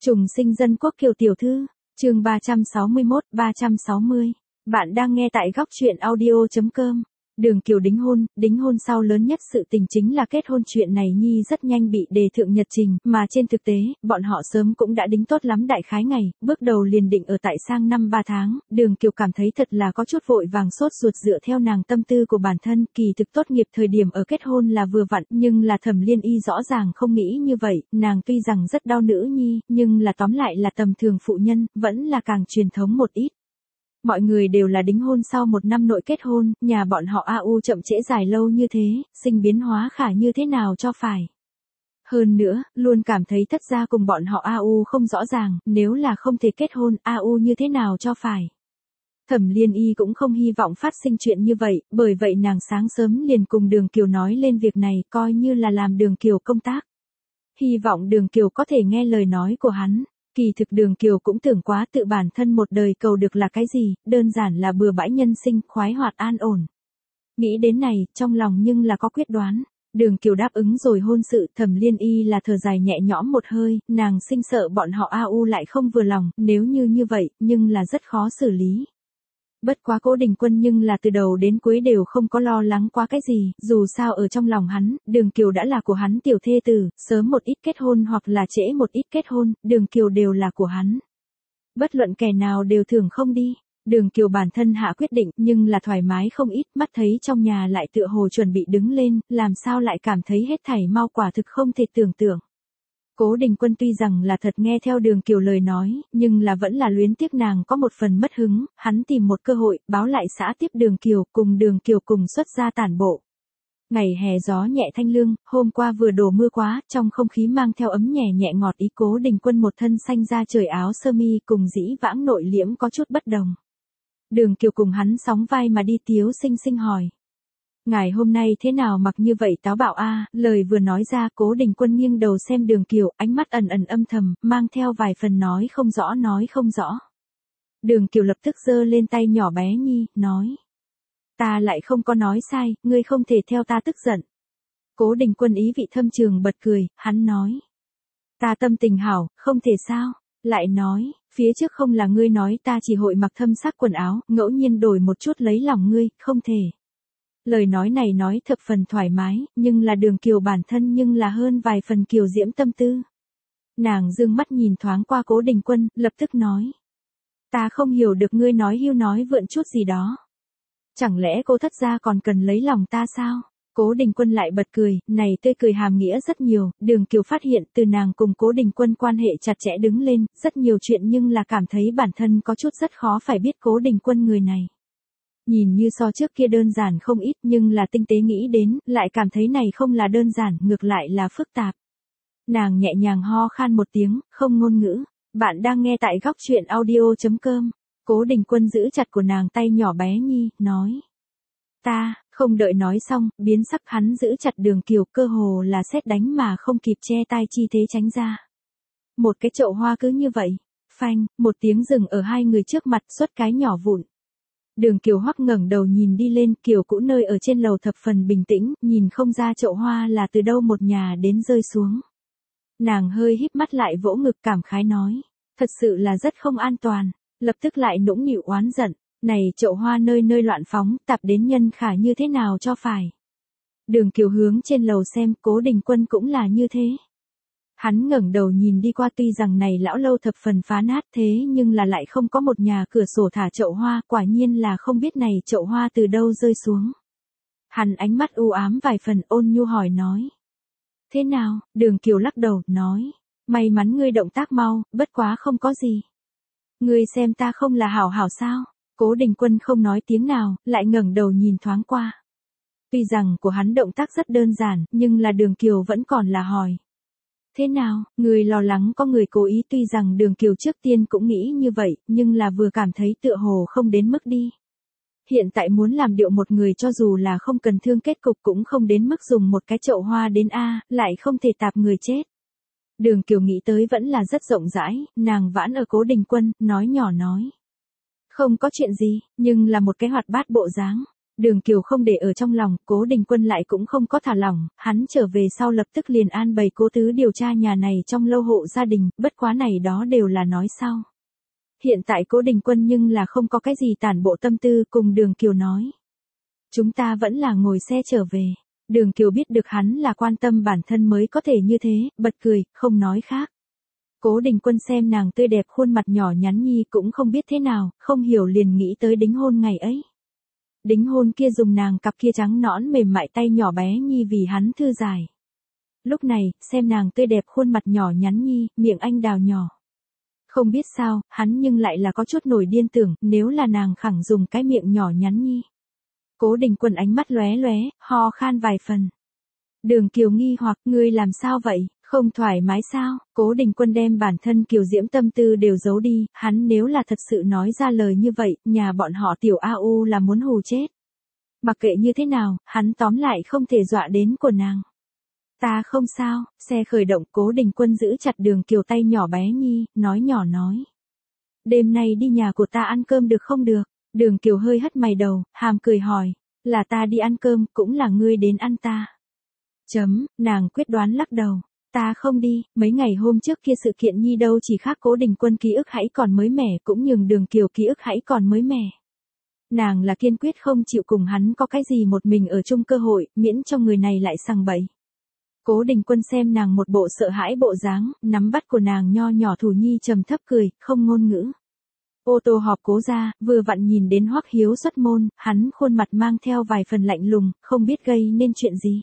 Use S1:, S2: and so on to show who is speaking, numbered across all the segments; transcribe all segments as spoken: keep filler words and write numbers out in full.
S1: Trùng sinh dân quốc Kiều tiểu thư, chương ba trăm sáu mươi mốt, ba trăm sáu mươi. Bạn đang nghe tại góc truyện audio chấm com. Đường Kiều đính hôn, đính hôn sau lớn nhất sự tình chính là kết hôn. Chuyện này Nhi rất nhanh bị đề thượng nhật trình, mà trên thực tế, bọn họ sớm cũng đã đính tốt lắm đại khái ngày, bước đầu liền định ở tại sang năm ba tháng. Đường Kiều cảm thấy thật là có chút vội vàng sốt ruột, dựa theo nàng tâm tư của bản thân, kỳ thực tốt nghiệp thời điểm ở kết hôn là vừa vặn, nhưng là Thẩm Liên Y rõ ràng không nghĩ như vậy, nàng tuy rằng rất đau nữ nhi, nhưng là tóm lại là tầm thường phụ nhân, vẫn là càng truyền thống một ít. Mọi người đều là đính hôn sau một năm nội kết hôn, nhà bọn họ a u chậm trễ dài lâu như thế, sinh biến hóa khả như thế nào cho phải. Hơn nữa, luôn cảm thấy thất gia cùng bọn họ a u không rõ ràng, nếu là không thể kết hôn, a u như thế nào cho phải. Thẩm Liên Y cũng không hy vọng phát sinh chuyện như vậy, bởi vậy nàng sáng sớm liền cùng Đường Kiều nói lên việc này, coi như là làm Đường Kiều công tác. Hy vọng Đường Kiều có thể nghe lời nói của hắn. Kỳ thực Đường Kiều cũng tưởng quá tự bản thân một đời cầu được là cái gì, đơn giản là bừa bãi nhân sinh, khoái hoạt an ổn. Nghĩ đến này, trong lòng nhưng là có quyết đoán. Đường Kiều đáp ứng rồi hôn sự. Thẩm Liên Y là thở dài nhẹ nhõm một hơi, nàng sinh sợ bọn họ a u lại không vừa lòng, nếu như như vậy, nhưng là rất khó xử lý. Bất quá Cố Đình Quân nhưng là từ đầu đến cuối đều không có lo lắng quá cái gì, dù sao ở trong lòng hắn, Đường Kiều đã là của hắn tiểu thê tử, sớm một ít kết hôn hoặc là trễ một ít kết hôn, Đường Kiều đều là của hắn. Bất luận kẻ nào đều thường không đi. Đường Kiều bản thân hạ quyết định, nhưng là thoải mái không ít, mắt thấy trong nhà lại tựa hồ chuẩn bị đứng lên, làm sao lại cảm thấy hết thảy mau, quả thực không thể tưởng tượng. Cố Đình Quân tuy rằng là thật nghe theo Đường Kiều lời nói, nhưng là vẫn là luyến tiếc nàng có một phần mất hứng, hắn tìm một cơ hội, báo lại xã tiếp Đường Kiều, cùng Đường Kiều cùng xuất ra tản bộ. Ngày hè gió nhẹ thanh lương, hôm qua vừa đổ mưa quá, trong không khí mang theo ấm nhẹ nhẹ ngọt ý. Cố Đình Quân một thân xanh da trời áo sơ mi cùng dĩ vãng nội liễm có chút bất đồng. Đường Kiều cùng hắn sóng vai mà đi, Tiếu Sinh Sinh hỏi. Ngài hôm nay thế nào mặc như vậy táo bạo a? Lời vừa nói ra, Cố Đình Quân nghiêng đầu xem Đường Kiều, ánh mắt ẩn ẩn âm thầm, mang theo vài phần nói không rõ nói không rõ. Đường Kiều lập tức giơ lên tay nhỏ bé Nhi, nói. Ta lại không có nói sai, ngươi không thể theo ta tức giận. Cố Đình Quân ý vị thâm trường bật cười, hắn nói. Ta tâm tình hảo, không thể sao? Lại nói, phía trước không là ngươi nói ta chỉ hội mặc thâm sắc quần áo, ngẫu nhiên đổi một chút lấy lòng ngươi, không thể. Lời nói này nói thập phần thoải mái, nhưng là Đường Kiều bản thân nhưng là hơn vài phần kiều diễm tâm tư. Nàng dương mắt nhìn thoáng qua Cố Đình Quân, lập tức nói. Ta không hiểu được ngươi nói hưu nói vượn chút gì đó. Chẳng lẽ cô thất gia còn cần lấy lòng ta sao? Cố Đình Quân lại bật cười, này tươi cười hàm nghĩa rất nhiều. Đường Kiều phát hiện từ nàng cùng Cố Đình Quân quan hệ chặt chẽ đứng lên, rất nhiều chuyện nhưng là cảm thấy bản thân có chút rất khó phải biết Cố Đình Quân người này. Nhìn như so trước kia đơn giản không ít, nhưng là tinh tế nghĩ đến, lại cảm thấy này không là đơn giản, ngược lại là phức tạp. Nàng nhẹ nhàng ho khan một tiếng, không ngôn ngữ. Bạn đang nghe tại góc truyện audio chấm com. Cố Đình Quân giữ chặt của nàng tay nhỏ bé Nhi, nói. Ta, không đợi nói xong, biến sắc, hắn giữ chặt Đường Kiều, cơ hồ là sét đánh mà không kịp che tai chi thế tránh ra. Một cái chậu hoa cứ như vậy, phanh, một tiếng dừng ở hai người trước mặt, xuất cái nhỏ vụn. Đường Kiều hoắc ngẩng đầu nhìn đi lên, Kiều cũ nơi ở trên lầu thập phần bình tĩnh, nhìn không ra chậu hoa là từ đâu một nhà đến rơi xuống. Nàng hơi híp mắt lại vỗ ngực cảm khái nói, thật sự là rất không an toàn, lập tức lại nũng nịu oán giận, này chậu hoa nơi nơi loạn phóng, tạp đến nhân khả như thế nào cho phải. Đường Kiều hướng trên lầu xem, Cố Đình Quân cũng là như thế. Hắn ngẩng đầu nhìn đi qua, tuy rằng này lão lâu thập phần phá nát thế nhưng là lại không có một nhà cửa sổ thả chậu hoa, quả nhiên là không biết này chậu hoa từ đâu rơi xuống. Hắn ánh mắt u ám vài phần, ôn nhu hỏi nói. Thế nào? Đường Kiều lắc đầu, nói. May mắn ngươi động tác mau, bất quá không có gì. Ngươi xem ta không là hảo hảo sao? Cố Đình Quân không nói tiếng nào, lại ngẩng đầu nhìn thoáng qua. Tuy rằng của hắn động tác rất đơn giản, nhưng là Đường Kiều vẫn còn là hỏi. Thế nào, người lo lắng có người cố ý? Tuy rằng Đường Kiều trước tiên cũng nghĩ như vậy, nhưng là vừa cảm thấy tựa hồ không đến mức đi. Hiện tại muốn làm điệu một người cho dù là không cần thương kết cục cũng không đến mức dùng một cái chậu hoa đến a, lại không thể tạp người chết. Đường Kiều nghĩ tới vẫn là rất rộng rãi, nàng vãn ở Cố Đình Quân, nói nhỏ nói. Không có chuyện gì, nhưng là một cái hoạt bát bộ dáng. Đường Kiều không để ở trong lòng, Cố Đình Quân lại cũng không có thả lỏng, hắn trở về sau lập tức liền an bày Cố Tứ điều tra nhà này trong lâu hộ gia đình, bất quá này đó đều là nói sau. Hiện tại Cố Đình Quân nhưng là không có cái gì tản bộ tâm tư cùng Đường Kiều nói. Chúng ta vẫn là ngồi xe trở về. Đường Kiều biết được hắn là quan tâm bản thân mới có thể như thế, bật cười, không nói khác. Cố Đình Quân xem nàng tươi đẹp khuôn mặt nhỏ nhắn nhi cũng không biết thế nào, không hiểu liền nghĩ tới đính hôn ngày ấy. Đính hôn kia dùng nàng cặp kia trắng nõn mềm mại tay nhỏ bé nhi vì hắn thư giải. Lúc này, xem nàng tươi đẹp khuôn mặt nhỏ nhắn nhi, miệng anh đào nhỏ. Không biết sao, hắn nhưng lại là có chút nổi điên tưởng, nếu là nàng khẳng dùng cái miệng nhỏ nhắn nhi. Cố Đình Quân ánh mắt lóe lóe, ho khan vài phần. Đường Kiều nghi hoặc, ngươi làm sao vậy, không thoải mái sao? Cố Đình Quân đem bản thân kiều diễm tâm tư đều giấu đi, hắn nếu là thật sự nói ra lời như vậy, nhà bọn họ tiểu A U là muốn hù chết. Mặc kệ như thế nào, hắn tóm lại không thể dọa đến của nàng. Ta không sao, xe khởi động, Cố Đình Quân giữ chặt Đường Kiều tay nhỏ bé nhi, nói nhỏ nói. Đêm nay đi nhà của ta ăn cơm được không được? Đường Kiều hơi hất mày đầu, hàm cười hỏi, là ta đi ăn cơm, cũng là ngươi đến ăn ta. Chấm, nàng quyết đoán lắc đầu, ta không đi, mấy ngày hôm trước kia sự kiện nhi đâu chỉ khác Cố Đình Quân ký ức hãy còn mới mẻ cũng nhường Đường Kiều ký ức hãy còn mới mẻ. Nàng là kiên quyết không chịu cùng hắn có cái gì một mình ở chung cơ hội, miễn cho người này lại sằng bậy. Cố Đình Quân xem nàng một bộ sợ hãi bộ dáng, nắm bắt của nàng nho nhỏ thủ nhi trầm thấp cười, không ngôn ngữ. Ô tô họp Cố ra, vừa vặn nhìn đến Hoắc Hiếu xuất môn, hắn khuôn mặt mang theo vài phần lạnh lùng, không biết gây nên chuyện gì.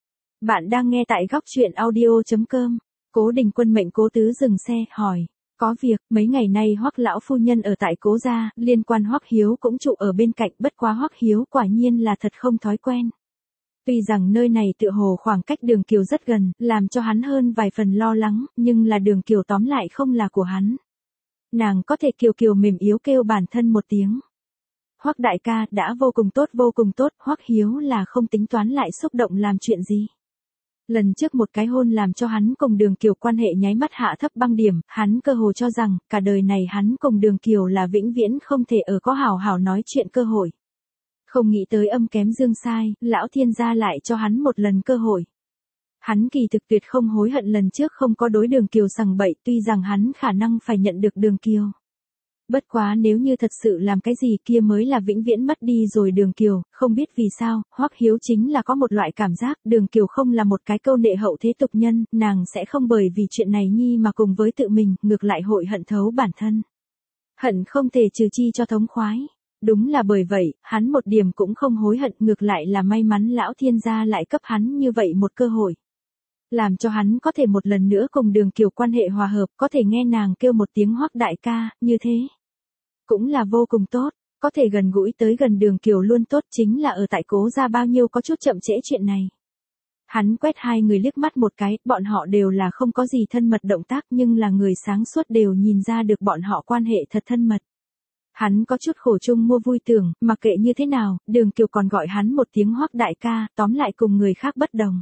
S1: Bạn đang nghe tại góc truyện audio chấm com. Cố Đình Quân mệnh Cố Tứ dừng xe, hỏi. Có việc, mấy ngày nay Hoắc lão phu nhân ở tại Cố gia, liên quan Hoắc Hiếu cũng trụ ở bên cạnh, bất quá Hoắc Hiếu quả nhiên là thật không thói quen. Tuy rằng nơi này tựa hồ khoảng cách Đường Kiều rất gần, làm cho hắn hơn vài phần lo lắng, nhưng là Đường Kiều tóm lại không là của hắn. Nàng có thể kiều kiều mềm yếu kêu bản thân một tiếng. Hoắc đại ca đã vô cùng tốt vô cùng tốt, Hoắc Hiếu là không tính toán lại xúc động làm chuyện gì. Lần trước một cái hôn làm cho hắn cùng Đường Kiều quan hệ nháy mắt hạ thấp băng điểm, hắn cơ hồ cho rằng, cả đời này hắn cùng Đường Kiều là vĩnh viễn không thể ở có hảo hảo nói chuyện cơ hội. Không nghĩ tới âm kém dương sai, lão thiên gia lại cho hắn một lần cơ hội. Hắn kỳ thực tuyệt không hối hận lần trước không có đối Đường Kiều sằng bậy, tuy rằng hắn khả năng phải nhận được Đường Kiều. Bất quá nếu như thật sự làm cái gì kia mới là vĩnh viễn mất đi rồi Đường Kiều, không biết vì sao, Hoắc Hiếu chính là có một loại cảm giác, Đường Kiều không là một cái câu nệ hậu thế tục nhân, nàng sẽ không bởi vì chuyện này nhi mà cùng với tự mình, ngược lại hội hận thấu bản thân. Hận không thể trừ chi cho thống khoái. Đúng là bởi vậy, hắn một điểm cũng không hối hận, ngược lại là may mắn lão thiên gia lại cấp hắn như vậy một cơ hội. Làm cho hắn có thể một lần nữa cùng Đường Kiều quan hệ hòa hợp, có thể nghe nàng kêu một tiếng Hoắc đại ca, như thế. Cũng là vô cùng tốt, có thể gần gũi tới gần Đường Kiều luôn tốt, chính là ở tại Cố gia bao nhiêu có chút chậm trễ chuyện này. Hắn quét hai người liếc mắt một cái, bọn họ đều là không có gì thân mật động tác nhưng là người sáng suốt đều nhìn ra được bọn họ quan hệ thật thân mật. Hắn có chút khổ chung mua vui tưởng, mặc kệ như thế nào, Đường Kiều còn gọi hắn một tiếng Hoắc đại ca, tóm lại cùng người khác bất đồng.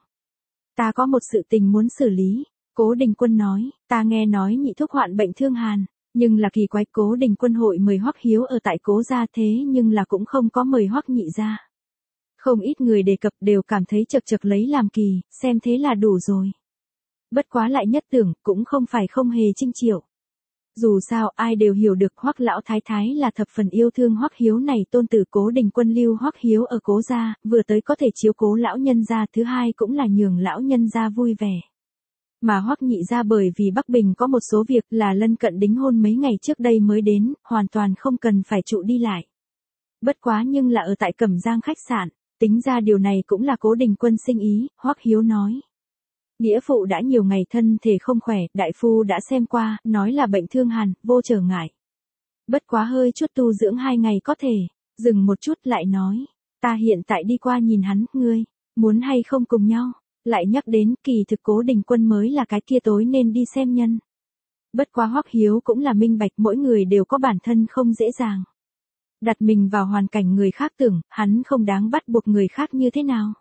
S1: Ta có một sự tình muốn xử lý, Cố Đình Quân nói, ta nghe nói nhị thúc hoạn bệnh thương hàn, nhưng là kỳ quái Cố Đình Quân hội mời Hoắc Hiếu ở tại Cố gia thế nhưng là cũng không có mời Hoắc nhị gia. Không ít người đề cập đều cảm thấy chật chật lấy làm kỳ, xem thế là đủ rồi. Bất quá lại nhất tưởng, cũng không phải không hề trinh triệu. Dù sao ai đều hiểu được Hoắc lão thái thái là thập phần yêu thương Hoắc Hiếu này tôn tử Cố Đình Quân lưu Hoắc Hiếu ở Cố gia, vừa tới có thể chiếu cố lão nhân gia, thứ hai cũng là nhường lão nhân gia vui vẻ. Mà Hoắc nhị gia bởi vì Bắc Bình có một số việc là lân cận đính hôn mấy ngày trước đây mới đến, hoàn toàn không cần phải trụ đi lại. Bất quá nhưng là ở tại Cẩm Giang khách sạn, tính ra điều này cũng là Cố Đình Quân sinh ý, Hoắc Hiếu nói. Nghĩa phụ đã nhiều ngày thân thể không khỏe, đại phu đã xem qua, nói là bệnh thương hàn, vô trở ngại. Bất quá hơi chút tu dưỡng hai ngày có thể, dừng một chút lại nói, ta hiện tại đi qua nhìn hắn, ngươi, muốn hay không cùng nhau, lại nhắc đến kỳ thực Cố Đình Quân mới là cái kia tối nên đi xem nhân. Bất quá Hoắc Hiếu cũng là minh bạch mỗi người đều có bản thân không dễ dàng. Đặt mình vào hoàn cảnh người khác tưởng, hắn không đáng bắt buộc người khác như thế nào.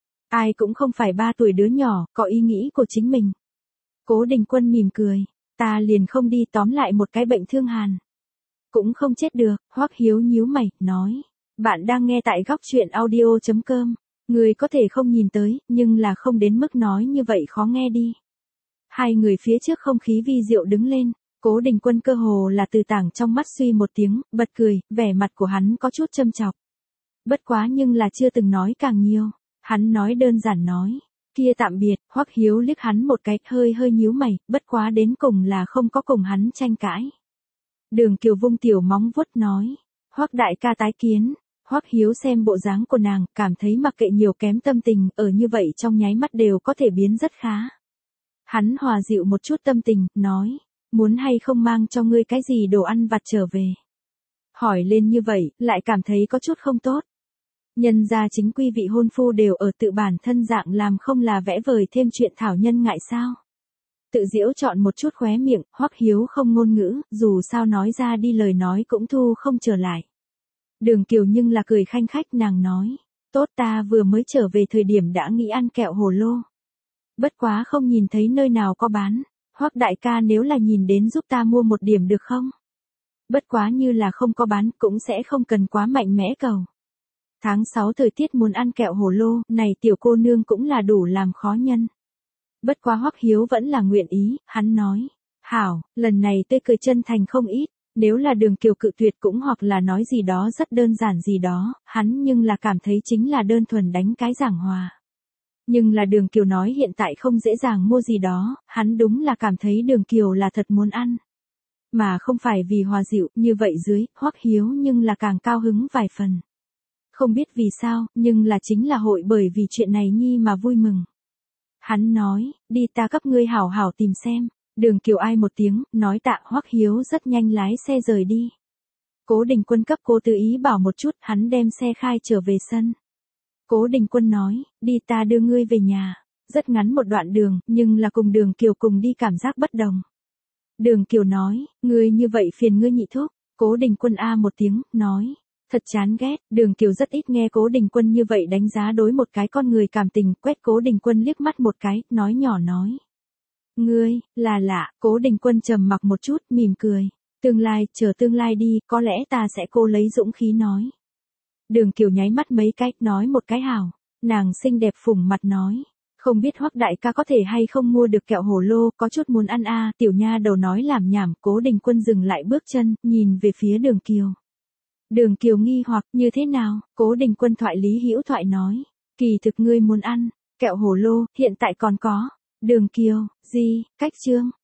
S1: Ai cũng không phải ba tuổi đứa nhỏ, có ý nghĩ của chính mình. Cố Đình Quân mỉm cười, ta liền không đi, tóm lại một cái bệnh thương hàn. Cũng không chết được, Hoắc Hiếu nhíu mày, nói, Bạn đang nghe tại góc chuyện audio chấm com. Người có thể không nhìn tới, nhưng là không đến mức nói như vậy khó nghe đi. Hai người phía trước không khí vi diệu đứng lên, Cố Đình Quân cơ hồ là từ tảng trong mắt suy một tiếng, bật cười, vẻ mặt của hắn có chút châm chọc. Bất quá nhưng là chưa từng nói càng nhiều, hắn nói đơn giản nói, kia tạm biệt. Hoắc Hiếu liếc hắn một cái, hơi hơi nhíu mày, bất quá đến cùng là không có cùng hắn tranh cãi. Đường Kiều vung tiểu móng vuốt nói, Hoắc đại ca tái kiến. Hoắc Hiếu xem bộ dáng của nàng, cảm thấy mặc kệ nhiều kém tâm tình, ở như vậy trong nháy mắt đều có thể biến rất khá. Hắn hòa dịu một chút tâm tình, nói, muốn hay không mang cho ngươi cái gì đồ ăn vặt trở về. Hỏi lên như vậy, lại cảm thấy có chút không tốt. Nhân gia chính quy vị hôn phu đều ở tự bản thân dạng làm không là vẽ vời thêm chuyện thảo nhân ngại sao. Tự diễu chọn một chút khóe miệng, Hoắc Hiếu không ngôn ngữ, dù sao nói ra đi lời nói cũng thu không trở lại. Đường Kiều nhưng là cười khanh khách, nàng nói, tốt, ta vừa mới trở về thời điểm đã nghĩ ăn kẹo hồ lô. Bất quá không nhìn thấy nơi nào có bán, Hoắc đại ca nếu là nhìn đến giúp ta mua một điểm được không? Bất quá như là không có bán cũng sẽ không cần quá mạnh mẽ cầu. Tháng sáu thời tiết muốn ăn kẹo hồ lô, này tiểu cô nương cũng là đủ làm khó nhân. Bất quá Hoắc Hiếu vẫn là nguyện ý, hắn nói, hảo, lần này tươi cười chân thành không ít. Nếu là Đường Kiều cự tuyệt cũng hoặc là nói gì đó rất đơn giản gì đó, hắn nhưng là cảm thấy chính là đơn thuần đánh cái giảng hòa. Nhưng là Đường Kiều nói hiện tại không dễ dàng mua gì đó, hắn đúng là cảm thấy Đường Kiều là thật muốn ăn. Mà không phải vì hòa dịu, như vậy dưới, Hoắc Hiếu nhưng là càng cao hứng vài phần. Không biết vì sao, nhưng là chính là hội bởi vì chuyện này nhi mà vui mừng. Hắn nói, đi ta cấp ngươi hảo hảo tìm xem. Đường Kiều ai một tiếng, nói tạ. Hoắc Hiếu rất nhanh lái xe rời đi. Cố Đình Quân cấp Cố Tư Ý bảo một chút, hắn đem xe khai trở về sân. Cố Đình Quân nói, đi ta đưa ngươi về nhà. Rất ngắn một đoạn đường, nhưng là cùng Đường Kiều cùng đi cảm giác bất đồng. Đường Kiều nói, ngươi như vậy phiền ngươi nhị thúc. Cố Đình Quân a một tiếng, nói, thật chán ghét. Đường Kiều rất ít nghe Cố Đình Quân như vậy đánh giá đối một cái con người cảm tình, quét Cố Đình Quân liếc mắt một cái, nói nhỏ nói. Ngươi, là lạ. Cố Đình Quân trầm mặc một chút, mỉm cười. Tương lai, chờ tương lai đi, có lẽ ta sẽ cố lấy dũng khí nói. Đường Kiều nháy mắt mấy cái, nói một cái hảo. Nàng xinh đẹp phủng mặt nói. Không biết Hoắc đại ca có thể hay không mua được kẹo hồ lô, có chút muốn ăn a. À. Tiểu nha đầu nói làm nhảm. Cố Đình Quân dừng lại bước chân, nhìn về phía Đường Kiều. Đường Kiều nghi hoặc, như thế nào? Cố Đình Quân thoại lý hữu thoại nói. Kỳ thực ngươi muốn ăn, kẹo hồ lô, hiện tại còn có. Đường Kiều, gì, cách chương.